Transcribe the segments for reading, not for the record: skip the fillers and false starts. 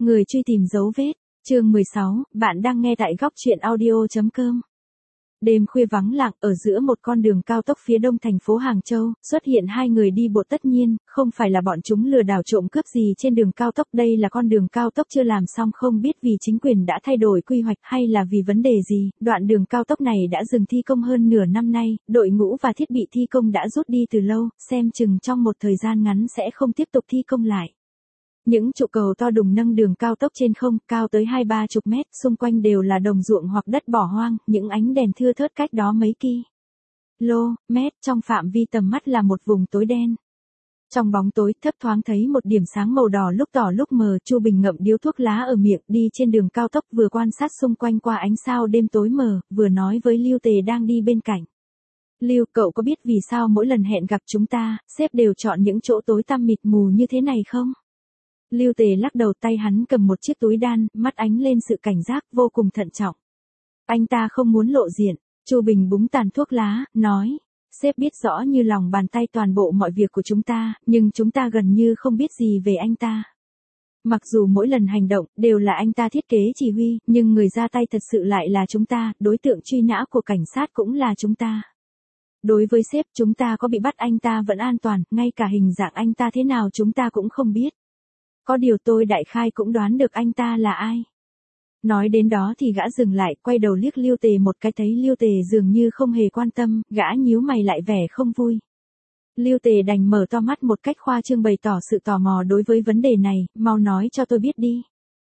Người truy tìm dấu vết. Chương 16, bạn đang nghe tại góc truyện audio.com. Đêm khuya vắng lặng, ở giữa một con đường cao tốc phía đông thành phố Hàng Châu, xuất hiện hai người đi bộ, tất nhiên, không phải là bọn chúng lừa đảo trộm cướp gì trên đường cao tốc, đây là con đường cao tốc chưa làm xong, không biết vì chính quyền đã thay đổi quy hoạch hay là vì vấn đề gì, đoạn đường cao tốc này đã dừng thi công hơn nửa năm nay, đội ngũ và thiết bị thi công đã rút đi từ lâu, xem chừng trong một thời gian ngắn sẽ không tiếp tục thi công lại. Những trụ cầu to đùng nâng đường cao tốc trên không, cao tới 20-30 mét, xung quanh đều là đồng ruộng hoặc đất bỏ hoang, những ánh đèn thưa thớt cách đó mấy km, trong phạm vi tầm mắt là một vùng tối đen. Trong bóng tối, thấp thoáng thấy một điểm sáng màu đỏ lúc tỏ lúc mờ, Chu Bình ngậm điếu thuốc lá ở miệng, đi trên đường cao tốc, vừa quan sát xung quanh qua ánh sao đêm tối mờ, vừa nói với Lưu Tề đang đi bên cạnh. Lưu, cậu có biết vì sao mỗi lần hẹn gặp chúng ta, sếp đều chọn những chỗ tối tăm mịt mù như thế này không? Lưu Tề lắc đầu, tay hắn cầm một chiếc túi đan, mắt ánh lên sự cảnh giác, vô cùng thận trọng. Anh ta không muốn lộ diện. Chu Bình búng tàn thuốc lá, nói, sếp biết rõ như lòng bàn tay toàn bộ mọi việc của chúng ta, nhưng chúng ta gần như không biết gì về anh ta. Mặc dù mỗi lần hành động, đều là anh ta thiết kế chỉ huy, nhưng người ra tay thật sự lại là chúng ta, đối tượng truy nã của cảnh sát cũng là chúng ta. Đối với sếp, chúng ta có bị bắt anh ta vẫn an toàn, ngay cả hình dạng anh ta thế nào chúng ta cũng không biết. Có điều tôi đại khai cũng đoán được anh ta là ai. Nói đến đó thì gã dừng lại, quay đầu liếc Lưu Tề một cái, thấy Lưu Tề dường như không hề quan tâm, gã nhíu mày lại vẻ không vui. Lưu Tề đành mở to mắt một cách khoa trương, bày tỏ sự tò mò đối với vấn đề này, mau nói cho tôi biết đi.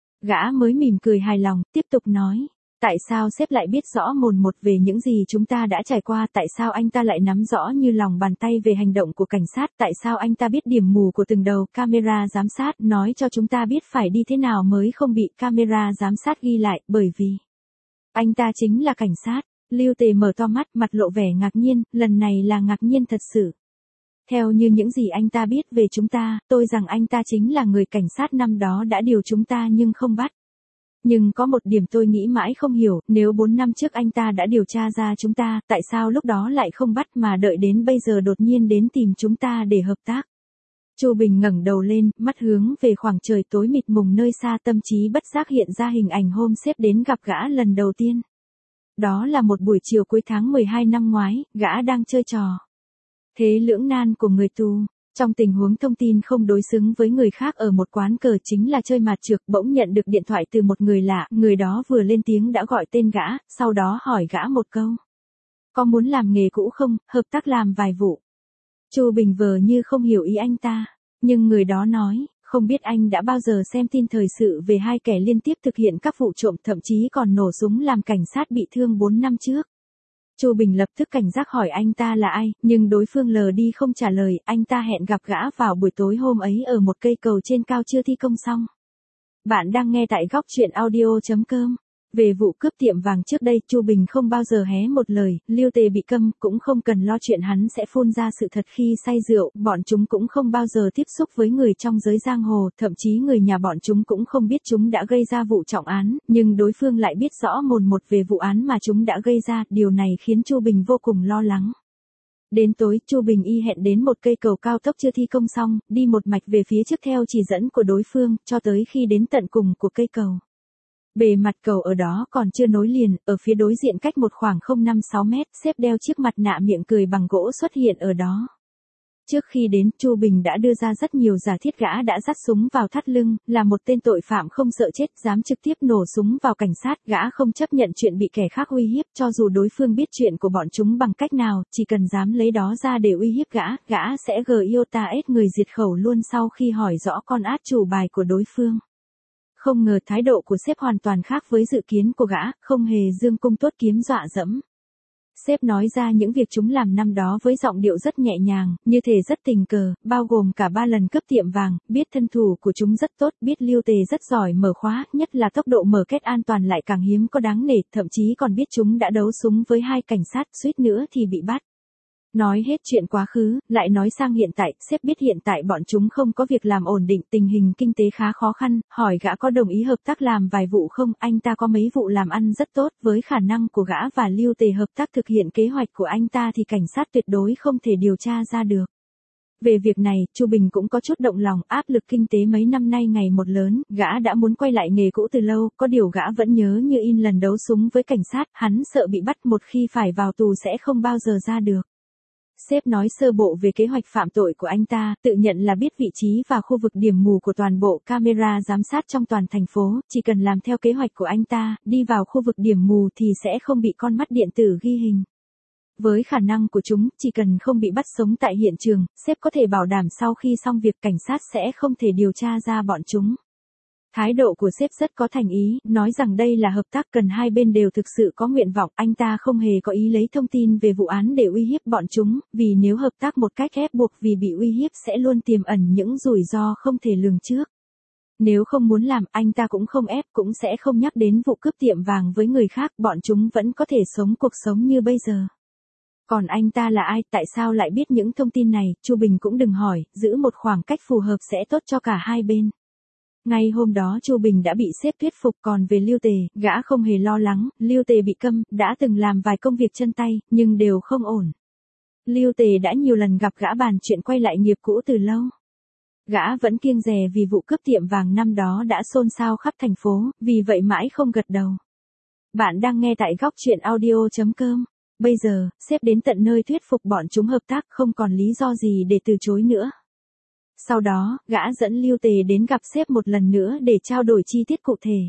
Gã mới mỉm cười hài lòng, tiếp tục nói. Tại sao sếp lại biết rõ mồn một về những gì chúng ta đã trải qua, tại sao anh ta lại nắm rõ như lòng bàn tay về hành động của cảnh sát, tại sao anh ta biết điểm mù của từng đầu camera giám sát, nói cho chúng ta biết phải đi thế nào mới không bị camera giám sát ghi lại, bởi vì anh ta chính là cảnh sát. Lưu Tề mở to mắt, mặt lộ vẻ ngạc nhiên, lần này là ngạc nhiên thật sự. Theo như những gì anh ta biết về chúng ta, tôi rằng anh ta chính là người cảnh sát năm đó đã điều chúng ta nhưng không bắt. Nhưng có một điểm tôi nghĩ mãi không hiểu, nếu 4 năm trước anh ta đã điều tra ra chúng ta, tại sao lúc đó lại không bắt mà đợi đến bây giờ đột nhiên đến tìm chúng ta để hợp tác? Chu Bình ngẩng đầu lên, mắt hướng về khoảng trời tối mịt mùng nơi xa, tâm trí bất giác hiện ra hình ảnh hôm sếp đến gặp gã lần đầu tiên. Đó là một buổi chiều cuối tháng 12 năm ngoái, gã đang chơi trò thế lưỡng nan của người tù. Trong tình huống thông tin không đối xứng với người khác ở một quán cờ, chính là chơi mạt trược, bỗng nhận được điện thoại từ một người lạ, người đó vừa lên tiếng đã gọi tên gã, sau đó hỏi gã một câu. Có muốn làm nghề cũ không, hợp tác làm vài vụ. Chu Bình vờ như không hiểu ý anh ta, nhưng người đó nói, không biết anh đã bao giờ xem tin thời sự về hai kẻ liên tiếp thực hiện các vụ trộm, thậm chí còn nổ súng làm cảnh sát bị thương 4 năm trước. Chu Bình lập tức cảnh giác hỏi anh ta là ai, nhưng đối phương lờ đi không trả lời, anh ta hẹn gặp gã vào buổi tối hôm ấy ở một cây cầu trên cao chưa thi công xong. Bạn đang nghe tại góc truyện audio.com. Về vụ cướp tiệm vàng trước đây, Chu Bình không bao giờ hé một lời, Lưu Tề bị câm, cũng không cần lo chuyện hắn sẽ phun ra sự thật khi say rượu, bọn chúng cũng không bao giờ tiếp xúc với người trong giới giang hồ, thậm chí người nhà bọn chúng cũng không biết chúng đã gây ra vụ trọng án, nhưng đối phương lại biết rõ mồn một về vụ án mà chúng đã gây ra, điều này khiến Chu Bình vô cùng lo lắng. Đến tối, Chu Bình y hẹn đến một cây cầu cao tốc chưa thi công xong, đi một mạch về phía trước theo chỉ dẫn của đối phương, cho tới khi đến tận cùng của cây cầu. Bề mặt cầu ở đó còn chưa nối liền, ở phía đối diện cách một khoảng 0,5-6 mét, sếp đeo chiếc mặt nạ miệng cười bằng gỗ xuất hiện ở đó. Trước khi đến, Chu Bình đã đưa ra rất nhiều giả thiết, gã đã dắt súng vào thắt lưng, là một tên tội phạm không sợ chết, dám trực tiếp nổ súng vào cảnh sát, gã không chấp nhận chuyện bị kẻ khác uy hiếp, cho dù đối phương biết chuyện của bọn chúng bằng cách nào, chỉ cần dám lấy đó ra để uy hiếp gã sẽ giota ết người diệt khẩu luôn sau khi hỏi rõ con át chủ bài của đối phương. Không ngờ thái độ của sếp hoàn toàn khác với dự kiến của gã, không hề dương cung tuốt kiếm dọa dẫm. Sếp nói ra những việc chúng làm năm đó với giọng điệu rất nhẹ nhàng, như thể rất tình cờ, bao gồm cả 3 lần cướp tiệm vàng, biết thân thủ của chúng rất tốt, biết Lưu Tề rất giỏi mở khóa, nhất là tốc độ mở kết an toàn lại càng hiếm có đáng nể, thậm chí còn biết chúng đã đấu súng với 2 cảnh sát, suýt nữa thì bị bắt. Nói hết chuyện quá khứ, lại nói sang hiện tại, sếp biết hiện tại bọn chúng không có việc làm ổn định, tình hình kinh tế khá khó khăn, hỏi gã có đồng ý hợp tác làm vài vụ không, anh ta có mấy vụ làm ăn rất tốt, với khả năng của gã và Lưu Tề hợp tác thực hiện kế hoạch của anh ta thì cảnh sát tuyệt đối không thể điều tra ra được. Về việc này, Chu Bình cũng có chút động lòng, áp lực kinh tế mấy năm nay ngày một lớn, gã đã muốn quay lại nghề cũ từ lâu, có điều gã vẫn nhớ như in lần đấu súng với cảnh sát, hắn sợ bị bắt, một khi phải vào tù sẽ không bao giờ ra được. Sếp nói sơ bộ về kế hoạch phạm tội của anh ta, tự nhận là biết vị trí và khu vực điểm mù của toàn bộ camera giám sát trong toàn thành phố, chỉ cần làm theo kế hoạch của anh ta, đi vào khu vực điểm mù thì sẽ không bị con mắt điện tử ghi hình. Với khả năng của chúng, chỉ cần không bị bắt sống tại hiện trường, sếp có thể bảo đảm sau khi xong việc cảnh sát sẽ không thể điều tra ra bọn chúng. Thái độ của sếp rất có thành ý, nói rằng đây là hợp tác cần hai bên đều thực sự có nguyện vọng, anh ta không hề có ý lấy thông tin về vụ án để uy hiếp bọn chúng, vì nếu hợp tác một cách ép buộc vì bị uy hiếp sẽ luôn tiềm ẩn những rủi ro không thể lường trước. Nếu không muốn làm, anh ta cũng không ép, cũng sẽ không nhắc đến vụ cướp tiệm vàng với người khác, bọn chúng vẫn có thể sống cuộc sống như bây giờ. Còn anh ta là ai, tại sao lại biết những thông tin này, Chu Bình cũng đừng hỏi, giữ một khoảng cách phù hợp sẽ tốt cho cả hai bên. Ngay hôm đó Chu Bình đã bị sếp thuyết phục, còn về Lưu Tề, gã không hề lo lắng, Lưu Tề bị câm, đã từng làm vài công việc chân tay, nhưng đều không ổn. Lưu Tề đã nhiều lần gặp gã bàn chuyện quay lại nghiệp cũ từ lâu. Gã vẫn kiêng dè vì vụ cướp tiệm vàng năm đó đã xôn xao khắp thành phố, vì vậy mãi không gật đầu. Bạn đang nghe tại góc truyện audio.com. Bây giờ, sếp đến tận nơi thuyết phục bọn chúng hợp tác, không còn lý do gì để từ chối nữa. Sau đó, gã dẫn Lưu Tề đến gặp sếp một lần nữa để trao đổi chi tiết cụ thể.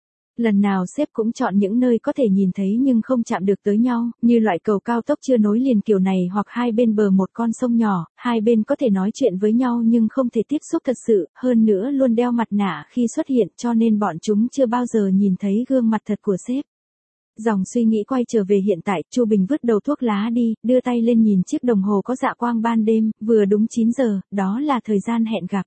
Lần nào sếp cũng chọn những nơi có thể nhìn thấy nhưng không chạm được tới nhau, như loại cầu cao tốc chưa nối liền kiểu này hoặc hai bên bờ một con sông nhỏ, hai bên có thể nói chuyện với nhau nhưng không thể tiếp xúc thật sự, hơn nữa luôn đeo mặt nạ khi xuất hiện cho nên bọn chúng chưa bao giờ nhìn thấy gương mặt thật của sếp. Dòng suy nghĩ quay trở về hiện tại, Chu Bình vứt đầu thuốc lá đi, đưa tay lên nhìn chiếc đồng hồ có dạ quang ban đêm, vừa đúng 9 giờ, đó là thời gian hẹn gặp.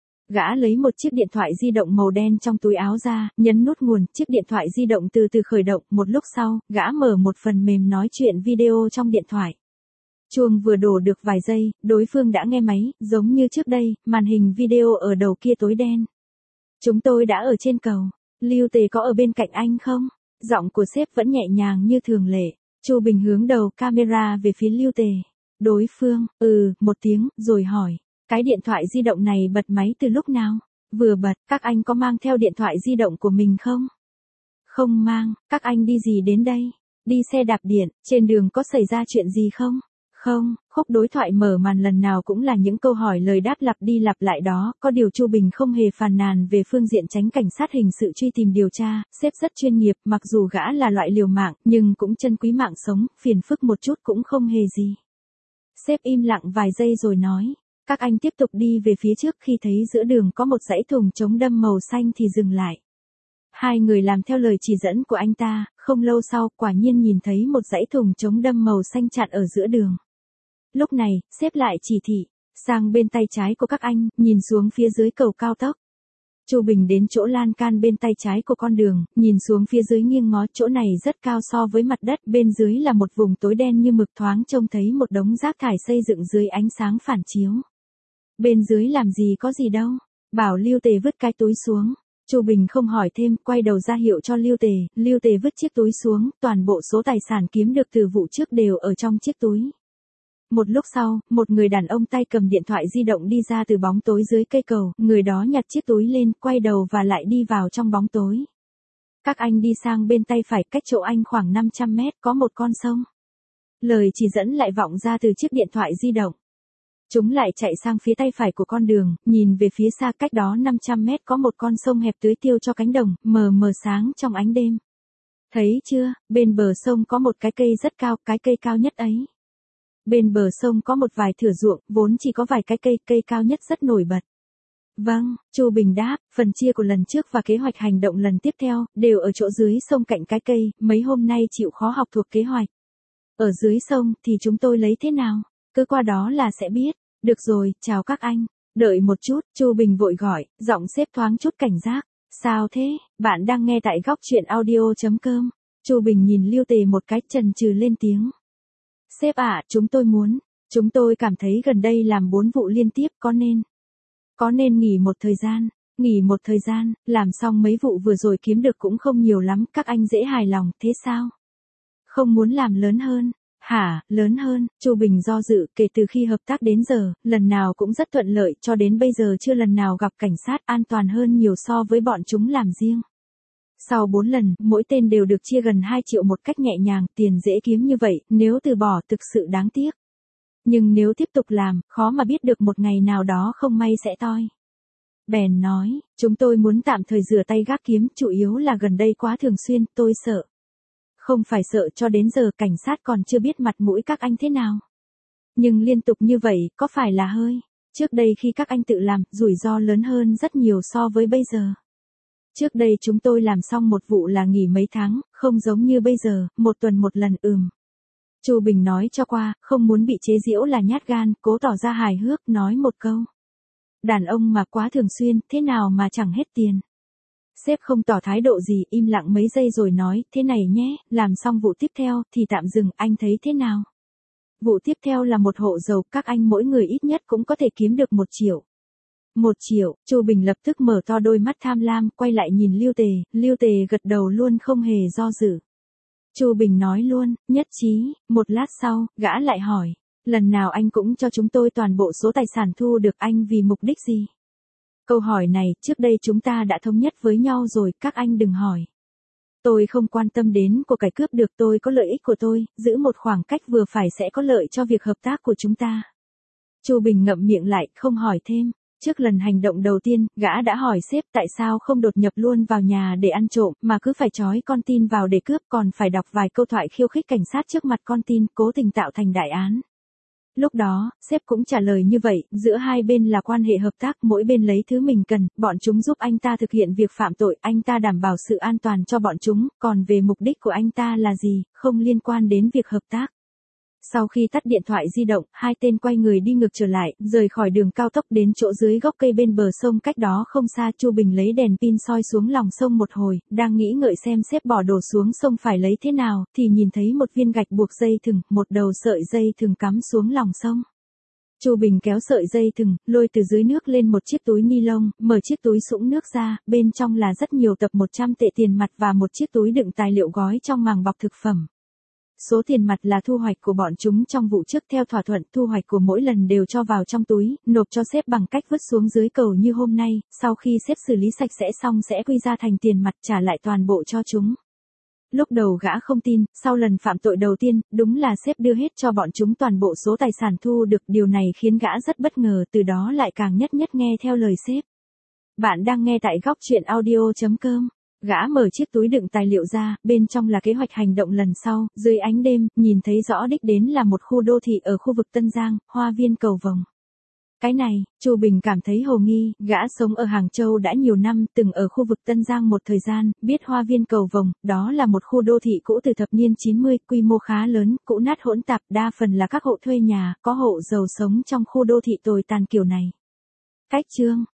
Gã lấy một chiếc điện thoại di động màu đen trong túi áo ra, nhấn nút nguồn, chiếc điện thoại di động từ từ khởi động, một lúc sau, gã mở một phần mềm nói chuyện video trong điện thoại. Chuông vừa đổ được vài giây, đối phương đã nghe máy, giống như trước đây, màn hình video ở đầu kia tối đen. Chúng tôi đã ở trên cầu, Lưu Tề có ở bên cạnh anh không? Giọng của sếp vẫn nhẹ nhàng như thường lệ. Chu Bình hướng đầu camera về phía Lưu Tề. Đối phương, một tiếng, rồi hỏi. Cái điện thoại di động này bật máy từ lúc nào? Vừa bật, các anh có mang theo điện thoại di động của mình không? Không mang, các anh đi gì đến đây? Đi xe đạp điện, trên đường có xảy ra chuyện gì không? Không, khúc đối thoại mở màn lần nào cũng là những câu hỏi lời đáp lặp đi lặp lại đó, có điều Chu Bình không hề phàn nàn về phương diện tránh cảnh sát hình sự truy tìm điều tra, sếp rất chuyên nghiệp, mặc dù gã là loại liều mạng, nhưng cũng trân quý mạng sống, phiền phức một chút cũng không hề gì. Sếp im lặng vài giây rồi nói, các anh tiếp tục đi về phía trước, khi thấy giữa đường có một dãy thùng chống đâm màu xanh thì dừng lại. Hai người làm theo lời chỉ dẫn của anh ta, không lâu sau, quả nhiên nhìn thấy một dãy thùng chống đâm màu xanh chặn ở giữa đường. Lúc này, sếp lại chỉ thị, sang bên tay trái của các anh, nhìn xuống phía dưới cầu cao tốc. Chu Bình đến chỗ lan can bên tay trái của con đường, nhìn xuống phía dưới nghiêng ngó, chỗ này rất cao so với mặt đất, bên dưới là một vùng tối đen như mực, thoáng trông thấy một đống rác thải xây dựng dưới ánh sáng phản chiếu. Bên dưới làm gì có gì đâu, bảo Lưu Tề vứt cái túi xuống. Chu Bình không hỏi thêm, quay đầu ra hiệu cho Lưu Tề vứt chiếc túi xuống, toàn bộ số tài sản kiếm được từ vụ trước đều ở trong chiếc túi. Một lúc sau, một người đàn ông tay cầm điện thoại di động đi ra từ bóng tối dưới cây cầu, người đó nhặt chiếc túi lên, quay đầu và lại đi vào trong bóng tối. Các anh đi sang bên tay phải, cách chỗ anh khoảng 500 mét, có một con sông. Lời chỉ dẫn lại vọng ra từ chiếc điện thoại di động. Chúng lại chạy sang phía tay phải của con đường, nhìn về phía xa, cách đó 500 mét có một con sông hẹp tưới tiêu cho cánh đồng, mờ mờ sáng trong ánh đêm. Thấy chưa, bên bờ sông có một cái cây rất cao, cái cây cao nhất ấy. Bên bờ sông có một vài thửa ruộng, vốn chỉ có vài cái cây cao nhất rất nổi bật. Vâng, Chu Bình đáp, phần chia của lần trước và kế hoạch hành động lần tiếp theo, đều ở chỗ dưới sông cạnh cái cây, mấy hôm nay chịu khó học thuộc kế hoạch. Ở dưới sông thì chúng tôi lấy thế nào? Cứ qua đó là sẽ biết. Được rồi, chào các anh. Đợi một chút, Chu Bình vội gọi, giọng sếp thoáng chút cảnh giác. Sao thế, bạn đang nghe tại góc truyện audio.com. Chu Bình nhìn Lưu Tề một cái, chần chừ lên tiếng. Sếp ạ, chúng tôi cảm thấy gần đây làm 4 vụ liên tiếp, có nên nghỉ một thời gian, làm xong mấy vụ vừa rồi kiếm được cũng không nhiều lắm, các anh dễ hài lòng, thế sao? Không muốn làm lớn hơn, Hả, lớn hơn, Chu Bình do dự, kể từ khi hợp tác đến giờ, lần nào cũng rất thuận lợi, cho đến bây giờ chưa lần nào gặp cảnh sát, an toàn hơn nhiều so với bọn chúng làm riêng. Sau 4 lần, mỗi tên đều được chia gần 2 triệu một cách nhẹ nhàng, tiền dễ kiếm như vậy, nếu từ bỏ thực sự đáng tiếc. Nhưng nếu tiếp tục làm, khó mà biết được một ngày nào đó không may sẽ toi. Bèn nói, chúng tôi muốn tạm thời rửa tay gác kiếm, chủ yếu là gần đây quá thường xuyên, tôi sợ. Không phải sợ, cho đến giờ cảnh sát còn chưa biết mặt mũi các anh thế nào. Nhưng liên tục như vậy, có phải là hơi? Trước đây khi các anh tự làm, rủi ro lớn hơn rất nhiều so với bây giờ. Trước đây chúng tôi làm xong một vụ là nghỉ mấy tháng, không giống như bây giờ, một tuần một lần. Chu Bình nói cho qua, không muốn bị chế giễu là nhát gan, cố tỏ ra hài hước, nói một câu. Đàn ông mà quá thường xuyên, thế nào mà chẳng hết tiền. Sếp không tỏ thái độ gì, im lặng mấy giây rồi nói, thế này nhé, làm xong vụ tiếp theo, thì tạm dừng, anh thấy thế nào? Vụ tiếp theo là một hộ giàu, các anh mỗi người ít nhất cũng có thể kiếm được 1 triệu. 1 triệu, Chu Bình lập tức mở to đôi mắt tham lam, quay lại nhìn Lưu Tề gật đầu luôn không hề do dự. Chu Bình nói luôn, nhất trí, một lát sau, gã lại hỏi, lần nào anh cũng cho chúng tôi toàn bộ số tài sản thu được, anh vì mục đích gì? Câu hỏi này, trước đây chúng ta đã thống nhất với nhau rồi, các anh đừng hỏi. Tôi không quan tâm đến của cải cướp được, tôi có lợi ích của tôi, giữ một khoảng cách vừa phải sẽ có lợi cho việc hợp tác của chúng ta. Chu Bình ngậm miệng lại, không hỏi thêm. Trước lần hành động đầu tiên, gã đã hỏi sếp tại sao không đột nhập luôn vào nhà để ăn trộm, mà cứ phải trói con tin vào để cướp, còn phải đọc vài câu thoại khiêu khích cảnh sát trước mặt con tin, cố tình tạo thành đại án. Lúc đó, sếp cũng trả lời như vậy, giữa hai bên là quan hệ hợp tác, mỗi bên lấy thứ mình cần, bọn chúng giúp anh ta thực hiện việc phạm tội, anh ta đảm bảo sự an toàn cho bọn chúng, còn về mục đích của anh ta là gì, không liên quan đến việc hợp tác. Sau khi tắt điện thoại di động, hai tên quay người đi ngược trở lại, rời khỏi đường cao tốc đến chỗ dưới gốc cây bên bờ sông cách đó không xa. Chu Bình lấy đèn pin soi xuống lòng sông một hồi, đang nghĩ ngợi xem xếp bỏ đồ xuống sông phải lấy thế nào, thì nhìn thấy một viên gạch buộc dây thừng, một đầu sợi dây thừng cắm xuống lòng sông. Chu Bình kéo sợi dây thừng, lôi từ dưới nước lên một chiếc túi ni lông, mở chiếc túi sũng nước ra, bên trong là rất nhiều tập 100 tệ tiền mặt và một chiếc túi đựng tài liệu gói trong màng bọc thực phẩm. Số tiền mặt là thu hoạch của bọn chúng trong vụ trước, theo thỏa thuận, thu hoạch của mỗi lần đều cho vào trong túi, nộp cho sếp bằng cách vứt xuống dưới cầu như hôm nay, sau khi sếp xử lý sạch sẽ xong sẽ quy ra thành tiền mặt trả lại toàn bộ cho chúng. Lúc đầu gã không tin, sau lần phạm tội đầu tiên, đúng là sếp đưa hết cho bọn chúng toàn bộ số tài sản thu được, điều này khiến gã rất bất ngờ, từ đó lại càng nhất nghe theo lời sếp. Bạn đang nghe tại góc truyện audio.com. Gã mở chiếc túi đựng tài liệu ra, bên trong là kế hoạch hành động lần sau, dưới ánh đêm, nhìn thấy rõ đích đến là một khu đô thị ở khu vực Tân Giang, Hoa Viên Cầu Vồng. Cái này, Chu Bình cảm thấy hồ nghi, gã sống ở Hàng Châu đã nhiều năm, từng ở khu vực Tân Giang một thời gian, biết Hoa Viên Cầu Vồng, đó là một khu đô thị cũ từ thập niên 90, quy mô khá lớn, cũ nát hỗn tạp, đa phần là các hộ thuê nhà, có hộ giàu sống trong khu đô thị tồi tàn kiểu này. Cách chương